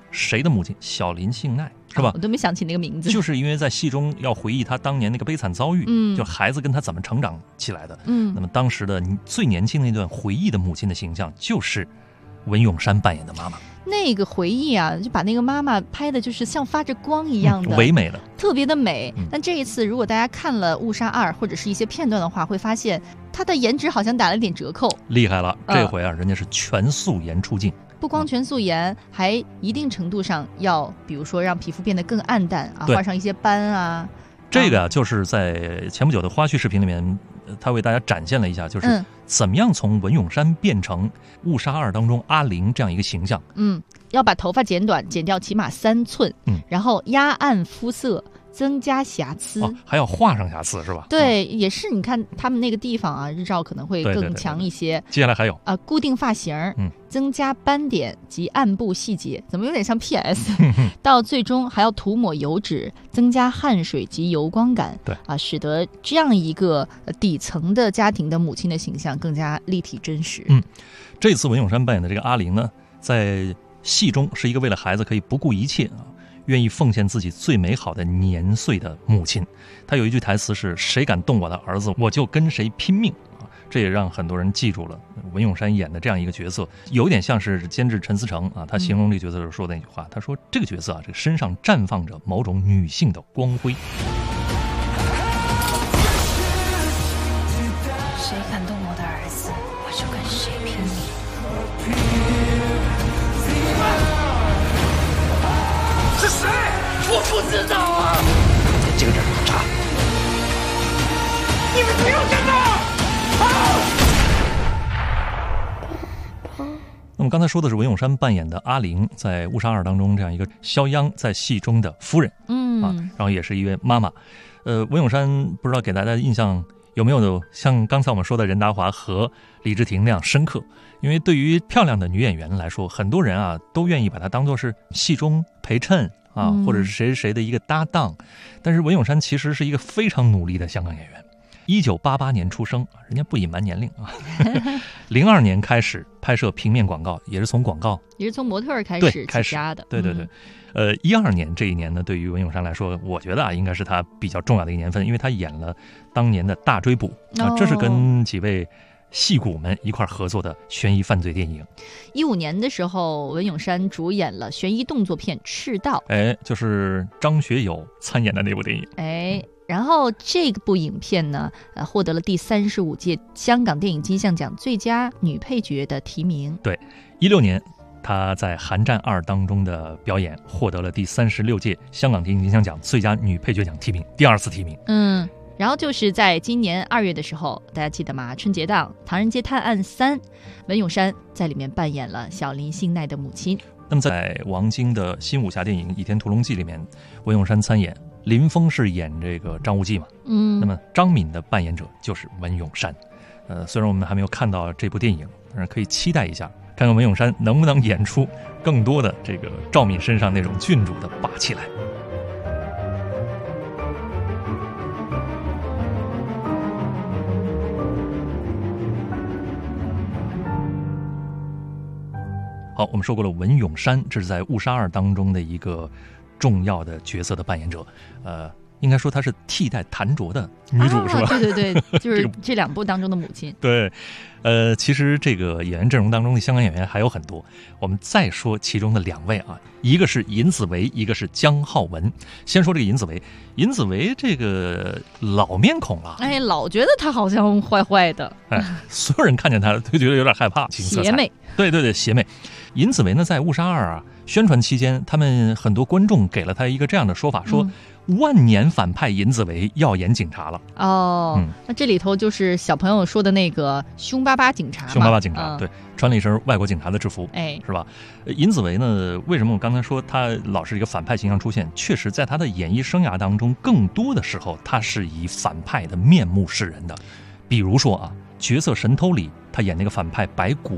S9: 谁的母亲？小林幸奈，是吧？
S10: 我都没想起那个名字。
S9: 就是因为在戏中要回忆他当年那个悲惨遭遇，就孩子跟他怎么成长起来的。那么当时的最年轻那段回忆的母亲的形象，就是文咏珊扮演的妈妈。
S10: 那个回忆啊，就把那个妈妈拍的就是像发着光一样的，
S9: 唯美的，
S10: 特别的美。但这一次，如果大家看了《误杀2》或者是一些片段的话，会发现她的颜值好像打了点折扣。
S9: 厉害了，这回啊，人家是全素颜出镜。
S10: 不光全素颜，还一定程度上要，比如说让皮肤变得更暗淡啊，画上一些斑啊。
S9: 这个啊，就是在前不久的花絮视频里面，他为大家展现了一下，就是怎么样从文咏珊变成《误杀2》当中阿玲这样一个形象。
S10: 要把头发剪短，剪掉起码3寸，然后压暗肤色，增加瑕疵，
S9: 还要画上瑕疵是吧？
S10: 对，也是。你看他们那个地方啊，日照可能会更强一些。
S9: 接下来还有
S10: 固定发型，增加斑点及暗部细节，怎么有点像 PS？ 到最终还要涂抹油脂，增加汗水及油光感，
S9: 对
S10: 啊，使得这样一个底层的家庭的母亲的形象更加立体真实。
S9: 这次文咏珊扮演的这个阿玲呢，在戏中是一个为了孩子可以不顾一切啊，愿意奉献自己最美好的年岁的母亲。她有一句台词是：“谁敢动我的儿子，我就跟谁拼命。”这也让很多人记住了文咏珊演的这样一个角色，有点像是监制陈思诚啊，他形容这个角色时候说的那句话，他说这个角色啊，这个身上绽放着某种女性的光辉。
S7: 谁敢动我的儿子，我就跟谁拼命。
S2: 是谁？我不知道啊！
S16: 这个人查，
S2: 你们不要站那！
S9: 那么刚才说的是文咏珊扮演的阿玲在《误杀2》当中这样一个肖央在戏中的夫人，然后也是一位妈妈。文咏珊不知道给大家的印象有没有像刚才我们说的任达华和李治廷那样深刻？因为对于漂亮的女演员来说，很多人啊都愿意把她当作是戏中陪衬啊，或者是谁谁的一个搭档。但是文咏珊其实是一个非常努力的香港演员。1988年出生，人家不隐瞒年龄啊。02年开始拍摄平面广告，也是从
S10: 模特开始起家的。
S9: 对。12年这一年呢，对于文咏珊来说，我觉得啊，应该是她比较重要的一个年份，因为她演了当年的《大追捕》啊，这是跟几位戏骨们一块合作的悬疑犯罪电影。
S10: 15年的时候，文咏珊主演了悬疑动作片《赤道》，
S9: 就是张学友参演的那部电影。
S10: 然后这部影片呢，获得了第35届香港电影金像奖最佳女配角的提名。
S9: 对，16年她在《寒战2》当中的表演获得了第36届香港电影金像奖最佳女配角奖提名，第2次提名。
S10: 然后就是在今年2月的时候，大家记得吗？春节档《唐人街探案3》，文咏珊在里面扮演了小林幸奈的母亲。
S9: 那么在王晶的新武侠电影《倚天屠龙记》里面，文咏珊参演，林峰是演这个张无忌嘛，那么张敏的扮演者就是文咏珊。虽然我们还没有看到这部电影，但是可以期待一下，看看文咏珊能不能演出更多的这个赵敏身上那种郡主的霸气来。好，我们说过了，文咏珊这是在《误杀2》当中的一个重要的角色的扮演者，应该说她是替代谭卓的女主，是吧？
S10: 对，就是这2部当中的母亲。
S9: 对，其实这个演员阵容当中的香港演员还有很多，我们再说其中的2位啊，一个是尹子维，一个是姜浩文。先说这个尹子维，尹子维这个老面孔了，
S10: 老觉得他好像坏坏的，
S9: 所有人看见他都觉得有点害怕，
S10: 邪魅。
S9: 对，邪魅。尹子维呢，在《误杀2》啊宣传期间，他们很多观众给了他一个这样的说法，说万年反派尹子维要演警察了。
S10: 那这里头就是小朋友说的那个凶巴巴警察嘛。
S9: 凶巴巴警察，对，穿了一身外国警察的制服，是吧？尹子维呢，为什么我刚才说他老是一个反派形象出现？确实，在他的演艺生涯当中，更多的时候他是以反派的面目示人的。比如说啊，《角色神偷》里他演那个反派白骨，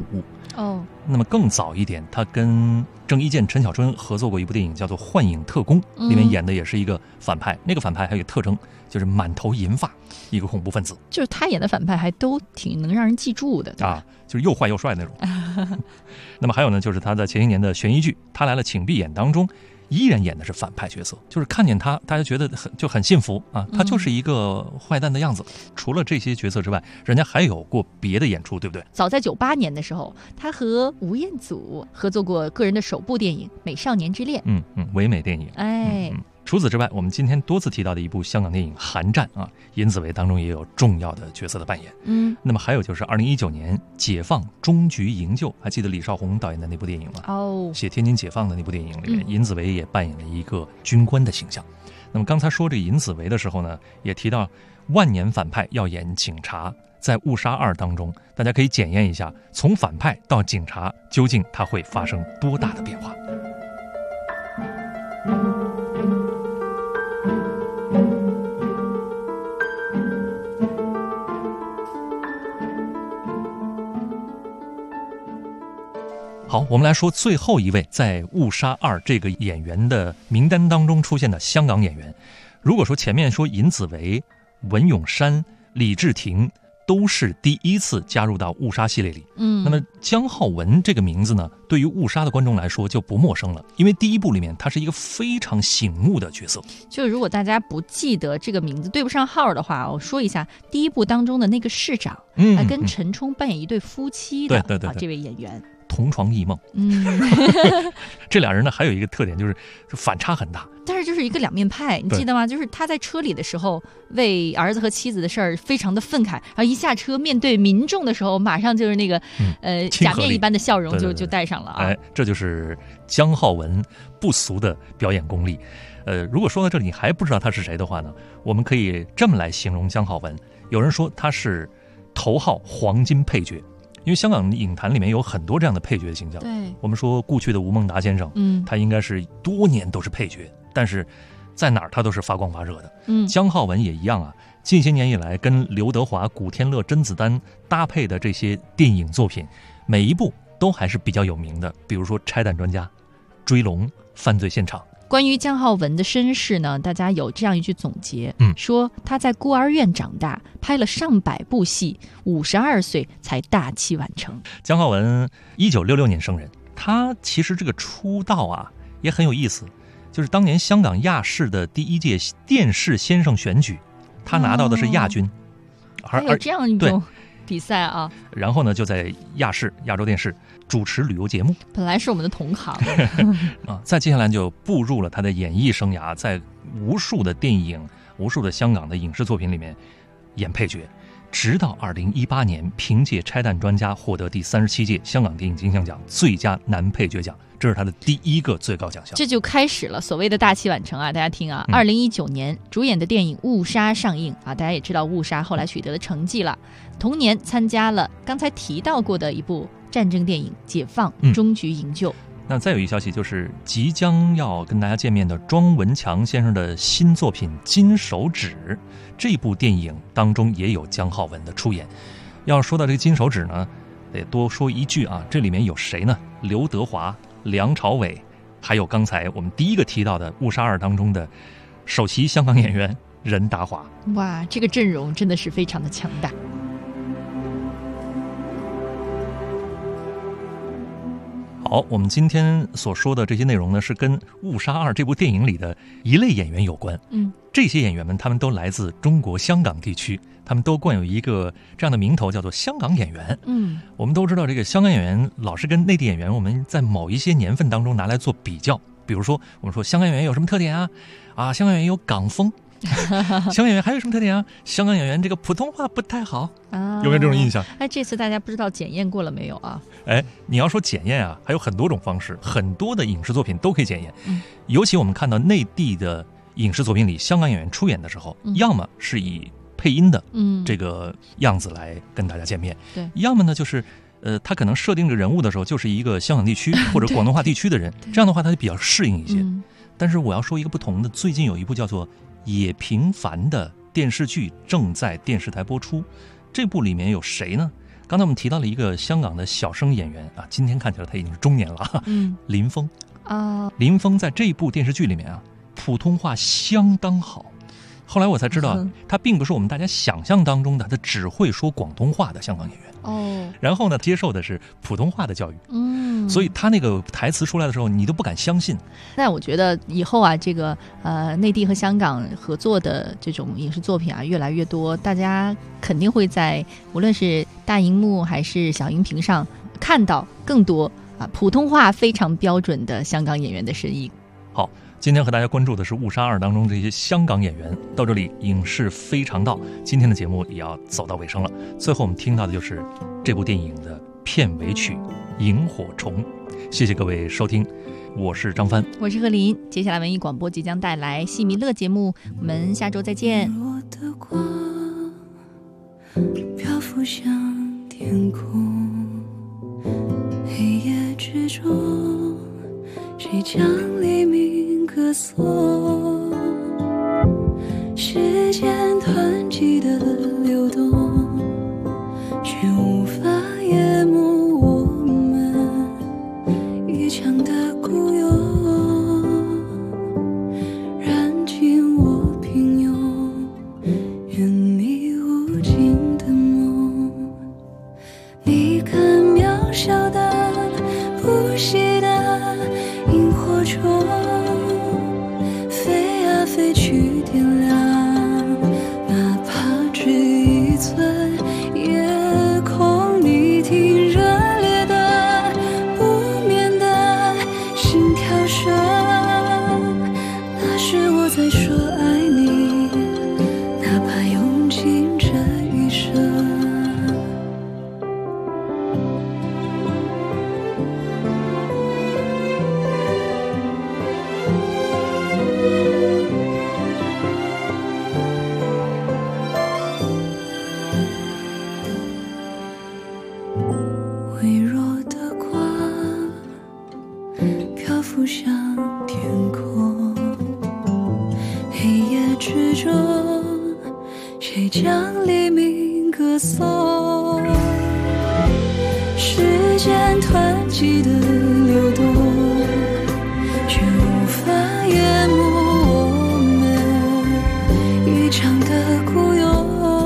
S10: 哦，
S9: 那么更早一点，他跟郑伊健、陈小春合作过一部电影，叫做《幻影特工》，里面演的也是一个反派。那个反派还有一个特征，就是满头银发，一个恐怖分子。
S10: 就是他演的反派还都挺能让人记住的
S9: 啊，就是又坏又帅那种。那么还有呢，就是他在前些年的悬疑剧《他来了，请闭眼》当中，依然演的是反派角色，就是看见他，大家觉得很幸福啊，他就是一个坏蛋的样子。除了这些角色之外，人家还有过别的演出，对不对？
S10: 早在98年的时候，他和吴彦祖合作过个人的首部电影《美少年之恋》。
S9: 唯美电影。除此之外，我们今天多次提到的一部香港电影《寒战》啊，尹子维当中也有重要的角色的扮演。那么还有就是2019年《解放终局营救》，还记得李少红导演的那部电影吗？写天津解放的那部电影里面，尹子维也扮演了一个军官的形象。那么刚才说这尹子维的时候呢，也提到万年反派要演警察，在《误杀2》当中，大家可以检验一下，从反派到警察，究竟他会发生多大的变化？好，我们来说最后一位在《误杀2》这个演员的名单当中出现的香港演员。如果说前面说尹子维、文咏珊、李治廷都是第一次加入到误杀系列里，那么姜浩文这个名字呢，对于误杀的观众来说就不陌生了，因为第一部里面他是一个非常醒目的角色。
S10: 就如果大家不记得这个名字对不上号的话，我说一下，第一部当中的那个市长，跟陈冲扮演一对夫妻的，对这位演员。
S9: 同床异梦，这俩人呢还有一个特点，就是反差很大，
S10: 但是就是一个两面派，你记得吗？就是他在车里的时候为儿子和妻子的事儿非常的愤慨，然后一下车面对民众的时候，马上就是那个假面一般的笑容就带上了啊！
S9: 这就是姜浩文不俗的表演功力。如果说到这里你还不知道他是谁的话呢，我们可以这么来形容姜浩文。有人说他是头号黄金配角。因为香港影坛里面有很多这样的配角的形象，我们说故去的吴孟达先生，他应该是多年都是配角，但是在哪儿他都是发光发热的。姜浩文也一样啊，近些年以来跟刘德华、古天乐、甄子丹搭配的这些电影作品，每一部都还是比较有名的，比如说《拆弹专家》、《追龙》、《犯罪现场》。
S10: 关于姜浩文的身世呢，大家有这样一句总结，说他在孤儿院长大，拍了上百部戏，52岁才大器晚成。
S9: 姜浩文1966年生人，他其实这个出道啊也很有意思，就是当年香港亚视的第1届电视先生选举，他拿到的是亚军，
S10: 还有这样一种比赛啊。
S9: 然后呢，就在亚视亚洲电视主持旅游节目，
S10: 本来是我们的同行
S9: 啊。再接下来就步入了他的演艺生涯，在无数的电影、无数的香港的影视作品里面演配角，直到2018年凭借《拆弹专家》获得第37届香港电影金像奖最佳男配角奖，这是他的第一个最高奖项。
S10: 这就开始了所谓的大器晚成啊！大家听啊，2019年主演的电影《误杀》上映啊，大家也知道《误杀》后来取得的成绩了。同年参加了刚才提到过的一部战争电影《解放终局营救》。
S9: 那再有一消息就是即将要跟大家见面的庄文强先生的新作品《金手指》，这部电影当中也有姜浩文的出演。要说到这个金手指呢，得多说一句啊，这里面有谁呢？刘德华、梁朝伟，还有刚才我们第一个提到的《误杀2》当中的首席香港演员任达华。
S10: 哇，这个阵容真的是非常的强大。
S9: 好，我们今天所说的这些内容呢，是跟《误杀2》这部电影里的一类演员有关。这些演员们他们都来自中国香港地区，他们都冠有一个这样的名头，叫做香港演员。我们都知道这个香港演员老是跟内地演员我们在某一些年份当中拿来做比较，比如说我们说香港演员有什么特点啊？香港演员有港风。香港演员还有什么特点啊？香港演员这个普通话不太好啊，有没有这种印象？
S10: 这次大家不知道检验过了没有啊？
S9: 你要说检验啊，还有很多种方式，很多的影视作品都可以检验。尤其我们看到内地的影视作品里，香港演员出演的时候，要么是以配音的这个样子来跟大家见面，要么呢就是他可能设定这个人物的时候就是一个香港地区或者广东话地区的人，这样的话他就比较适应一些。但是我要说一个不同的，最近有一部叫做《也平凡》的电视剧正在电视台播出，这部里面有谁呢？ 刚才我们提到了一个香港的小生演员啊，今天看起来他已经是中年了，林峰啊。林峰在这部电视剧里面啊，普通话相当好。后来我才知道，他并不是我们大家想象当中的他只会说广东话的香港演员哦。然后呢，接受的是普通话的教育，所以他那个台词出来的时候，你都不敢相信。
S10: 那我觉得以后啊，这个内地和香港合作的这种影视作品啊，越来越多，大家肯定会在无论是大荧幕还是小荧屏上看到更多啊普通话非常标准的香港演员的身影。
S9: 好。今天和大家关注的是《误杀2》当中这些香港演员。到这里，影视非常道今天的节目也要走到尾声了。最后我们听到的就是这部电影的片尾曲《萤火虫》。谢谢各位收听，我是张帆，
S10: 我是何琳。接下来文艺广播即将带来戏迷乐节目，我们下周再见。
S13: 我的光漂浮向天空，黑夜之中谁将黎明歌颂？时间湍急的流动，却无法淹没我们一腔的孤勇，燃尽我平庸，愿你无尽的梦。你看渺小的不息的萤火虫，飞啊飞去点亮，哪怕只一寸夜空。你听热烈的不眠的心跳声，那是我在说爱你，哪怕用尽这一生。微弱的光漂浮向天空，黑夜之中谁将黎明歌颂？时间湍急的流动，却无法淹没我们一场的孤勇，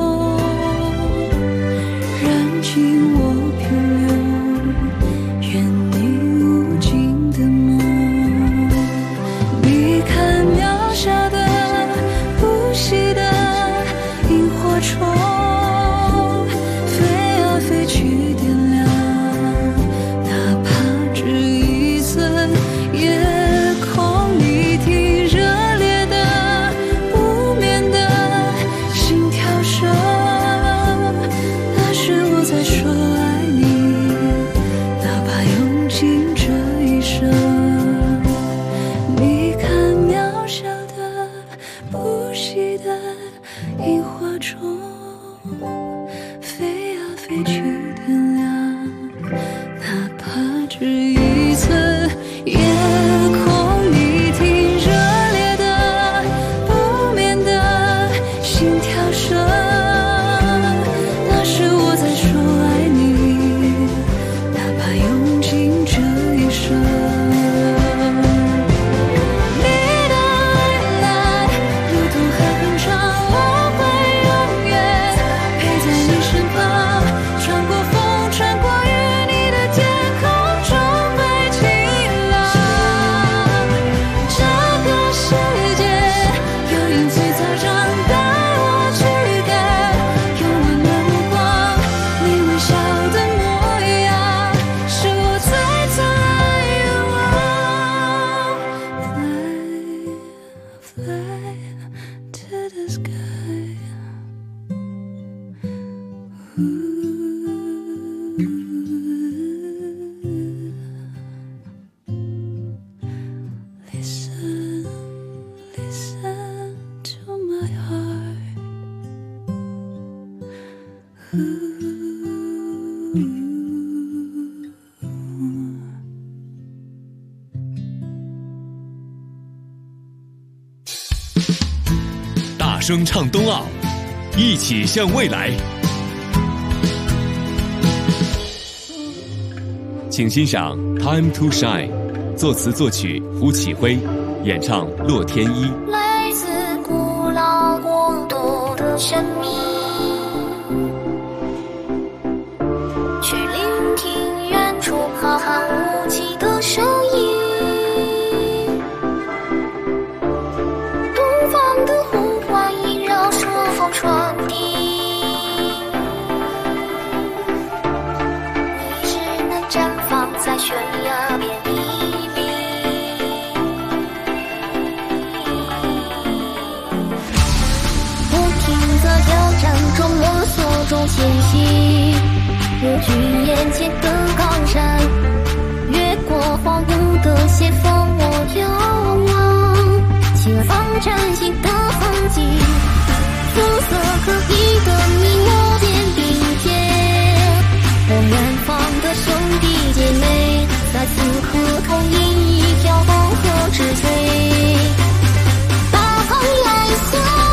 S13: 燃尽我平庸，愿你无尽的梦。你看渺小的不息的萤火虫，飞啊飞去点亮，哪怕只一寸夜空。你听热烈的不眠的心跳声，那是我在说爱你，哪怕用尽这一生。你看渺小的不息的萤火虫，飞啊飞去点亮，哪怕只一寸夜空。你听热烈的不眠的心跳声，那是我在说爱你，哪怕用尽这一生。你的未来路途很长，我会永远陪在你身旁，穿过风，穿过雨，你的天空中会晴朗。这个世界有影最早长，带我去看，用温暖目光，你微笑的模样，是我最最愿望。Fly, fly to the sky. Listen, listen to my heart. Ooh.
S18: 大声唱冬奥，一起向未来。 请欣赏《Time to Shine》，作词作曲胡启辉，演唱洛天依。
S13: 来自古老国度的神秘，去聆听远处浩瀚无际的声音。东方的呼唤萦绕朔风传递，你只能绽放在悬崖边黎明。不停在挑战中摸索中前行，我举眼前的高山，越过荒芜的斜峰，我眺望前方崭新的风景，肤色各异的你我肩并肩，我远方的兄弟姐妹在此刻同饮一条沟河之水，大鹏来下。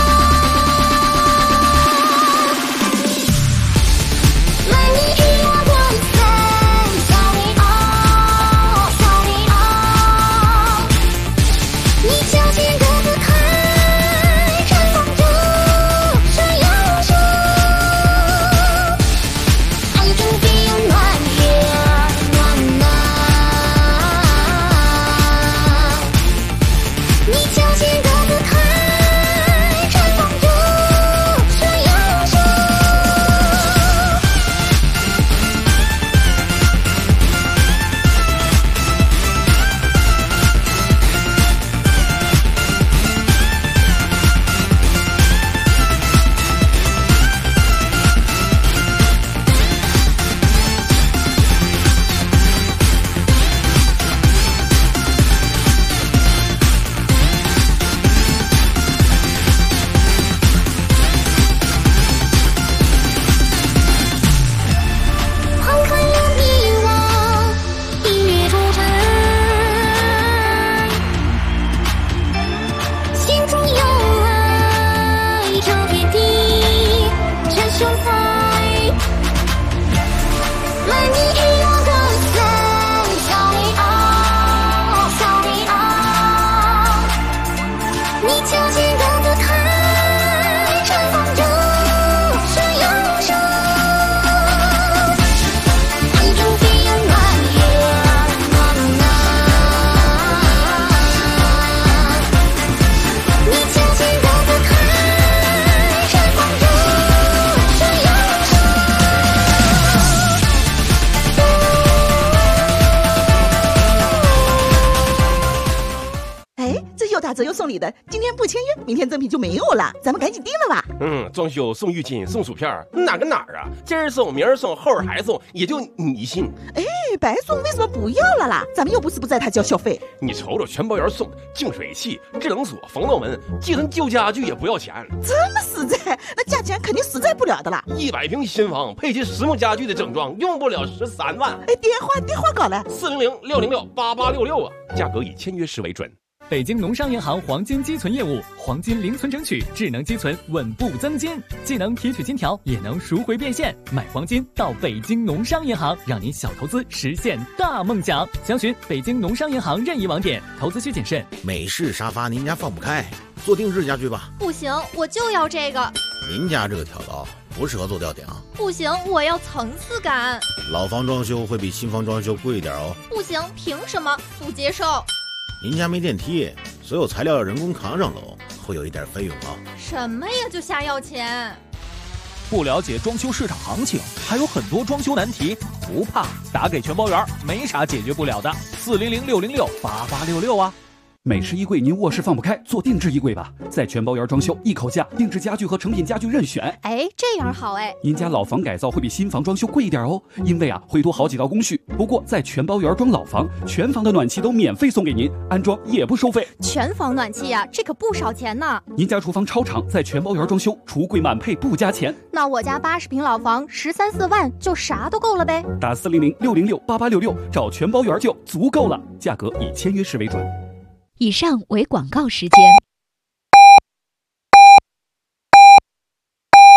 S5: 又送礼的，今天不签约，明天赠品就没有了，咱们赶紧定了吧。
S8: 装修送浴巾送薯片，哪跟哪儿啊？今儿送明儿送后儿还送，也就你信。
S5: 白送为什么不要了啦？咱们又不是不在他交小费。
S8: 你瞅瞅全包园送的净水器、智能锁、防盗门，寄存旧家具也不要钱。
S5: 这么实在，那价钱肯定实在不了的啦。
S8: 100平新房配齐实木家具的整装，用不了13万。
S5: 电话搞来
S8: 400-606-8866啊，
S18: 价格以签约时为准。
S22: 北京农商银行黄金积存业务，黄金零存整取，智能积存，稳步增金，既能提取金条，也能赎回变现。买黄金到北京农商银行，让您小投资实现大梦想。详询北京农商银行任意网点。投资需谨慎。
S6: 美式沙发您家放不开，做定制家具吧。
S19: 不行，我就要这个。
S6: 您家这个挑高不适合做吊顶。
S19: 不行，我要层次感。
S6: 老房装修会比新房装修贵一点哦。
S19: 不行，凭什么？不接受。
S6: 您家没电梯，所有材料要人工扛上楼，会有一点费用啊。
S19: 什么呀，就瞎要钱？
S21: 不了解装修市场行情，还有很多装修难题，不怕，打给全包园，没啥解决不了的。400-606-8866啊。
S11: 美式衣柜您卧室放不开，做定制衣柜吧，在全包园装修，一口价，定制家具和成品家具任选。
S19: 这样好
S11: 您家老房改造会比新房装修贵一点哦，因为会多好几道工序。不过在全包园装老房，全房的暖气都免费送给您，安装也不收费。
S19: 全房暖气呀，这可不少钱呢。
S11: 您家厨房超长，在全包园装修，橱柜满配不加钱。
S19: 那我家80平老房13、14万就啥都够了呗。
S11: 打400-606-8866找全包园就足够了，价格以签约时为准。
S24: 以上为广告时间。